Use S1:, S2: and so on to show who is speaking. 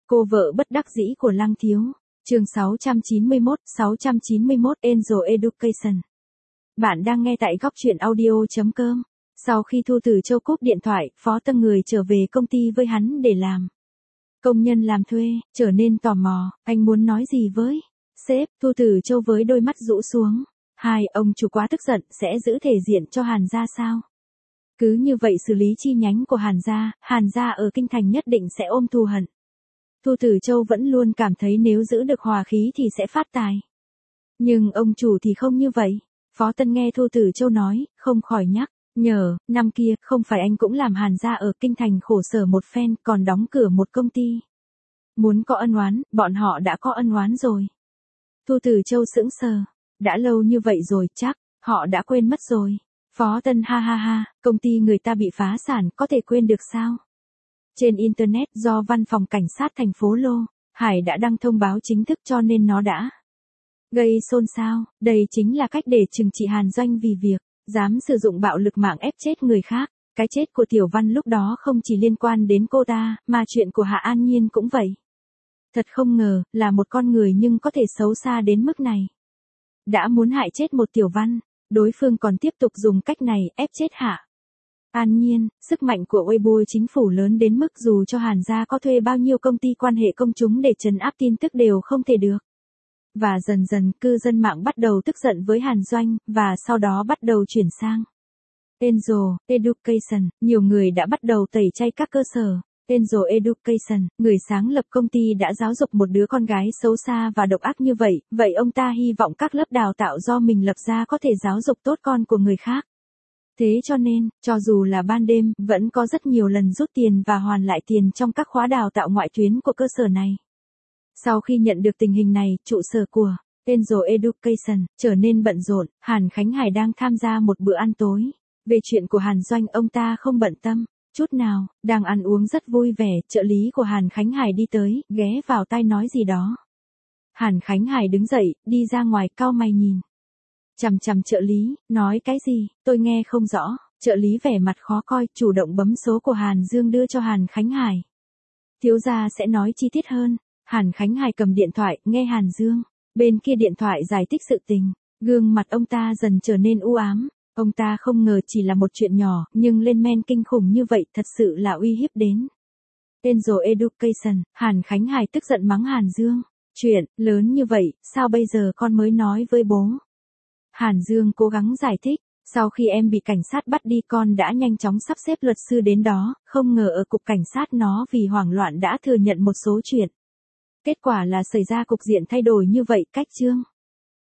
S1: Cô vợ bất đắc dĩ của Lăng Thiếu. Chương 691 Angel Education. Bạn đang nghe tại góc truyện audio.com. Sau khi Thu Tử Châu cúp điện thoại, Phó Tâm người trở về công ty với hắn để làm công nhân làm thuê, trở nên tò mò, anh muốn nói gì với sếp? Thu Tử Châu với đôi mắt rũ xuống. Ông chủ quá tức giận, sẽ giữ thể diện cho Hàn gia sao? Cứ như vậy xử lý chi nhánh của Hàn gia ở Kinh Thành nhất định sẽ ôm thù hận. Thu Tử Châu vẫn luôn cảm thấy nếu giữ được hòa khí thì sẽ phát tài. Nhưng ông chủ thì không như vậy. Phó Tân nghe Thu Tử Châu nói, không khỏi nhắc nhở, năm kia, không phải anh cũng làm Hàn gia ở Kinh Thành khổ sở một phen, còn đóng cửa một công ty. Muốn có ân oán, bọn họ đã có ân oán rồi. Thu Tử Châu sững sờ, đã lâu như vậy rồi, chắc họ đã quên mất rồi. Phó Tân ha, công ty người ta bị phá sản, có thể quên được sao? Trên Internet do văn phòng cảnh sát thành phố Lô Hải đã đăng thông báo chính thức cho nên nó đã gây xôn xao. Đây chính là cách để trừng trị Hàn Doanh vì việc dám sử dụng bạo lực mạng ép chết người khác. Cái chết của Tiểu Văn lúc đó không chỉ liên quan đến cô ta, mà chuyện của Hạ An Nhiên cũng vậy. Thật không ngờ, là một con người nhưng có thể xấu xa đến mức này. Đã muốn hại chết một Tiểu Văn, đối phương còn tiếp tục dùng cách này ép chết Hạ An Nhiên. Sức mạnh của Weibo chính phủ lớn đến mức dù cho Hàn gia có thuê bao nhiêu công ty quan hệ công chúng để trấn áp tin tức đều không thể được. Và dần dần cư dân mạng bắt đầu tức giận với Hàn Doanh, và sau đó bắt đầu chuyển sang Angel Education. Nhiều người đã bắt đầu tẩy chay các cơ sở. Angel Education, người sáng lập công ty đã giáo dục một đứa con gái xấu xa và độc ác như vậy, vậy ông ta hy vọng các lớp đào tạo do mình lập ra có thể giáo dục tốt con của người khác. Thế cho nên, cho dù là ban đêm, vẫn có rất nhiều lần rút tiền và hoàn lại tiền trong các khóa đào tạo ngoại tuyến của cơ sở này. Sau khi nhận được tình hình này, trụ sở của Angel Education trở nên bận rộn. Hàn Khánh Hải đang tham gia một bữa ăn tối. Về chuyện của Hàn Doanh ông ta không bận tâm chút nào, đang ăn uống rất vui vẻ, trợ lý của Hàn Khánh Hải đi tới, ghé vào tai nói gì đó. Hàn Khánh Hải đứng dậy, đi ra ngoài, cau mày nhìn chằm trợ lý, nói cái gì, tôi nghe không rõ. Trợ lý vẻ mặt khó coi, chủ động bấm số của Hàn Dương đưa cho Hàn Khánh Hải. Thiếu gia sẽ nói chi tiết hơn. Hàn Khánh Hải cầm điện thoại, nghe Hàn Dương bên kia điện thoại giải thích sự tình. Gương mặt ông ta dần trở nên u ám. Ông ta không ngờ chỉ là một chuyện nhỏ, nhưng lên men kinh khủng như vậy, thật sự là uy hiếp đến Angel Education. Hàn Khánh Hải tức giận mắng Hàn Dương. Chuyện lớn như vậy, sao bây giờ con mới nói với bố? Hàn Dương cố gắng giải thích. Sau khi em bị cảnh sát bắt đi, con đã nhanh chóng sắp xếp luật sư đến đó, không ngờ ở cục cảnh sát nó vì hoảng loạn đã thừa nhận một số chuyện. Kết quả là xảy ra cục diện thay đổi như vậy. Cách chương